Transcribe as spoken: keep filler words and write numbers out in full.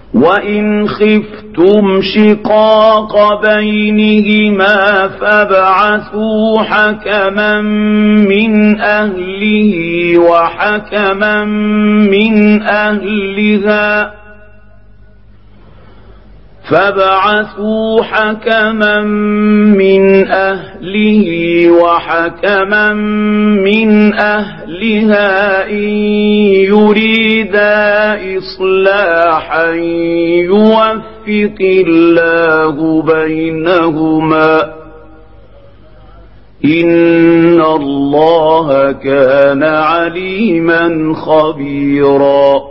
وإن خفتم شقاق بينهما فابعثوا حكما من أهله وحكما من أهلها فابعثوا حكما من أهله وحكما من أهلها إن يريدا إصلاحا يوفق الله بينهما إن الله كان عليما خبيرا.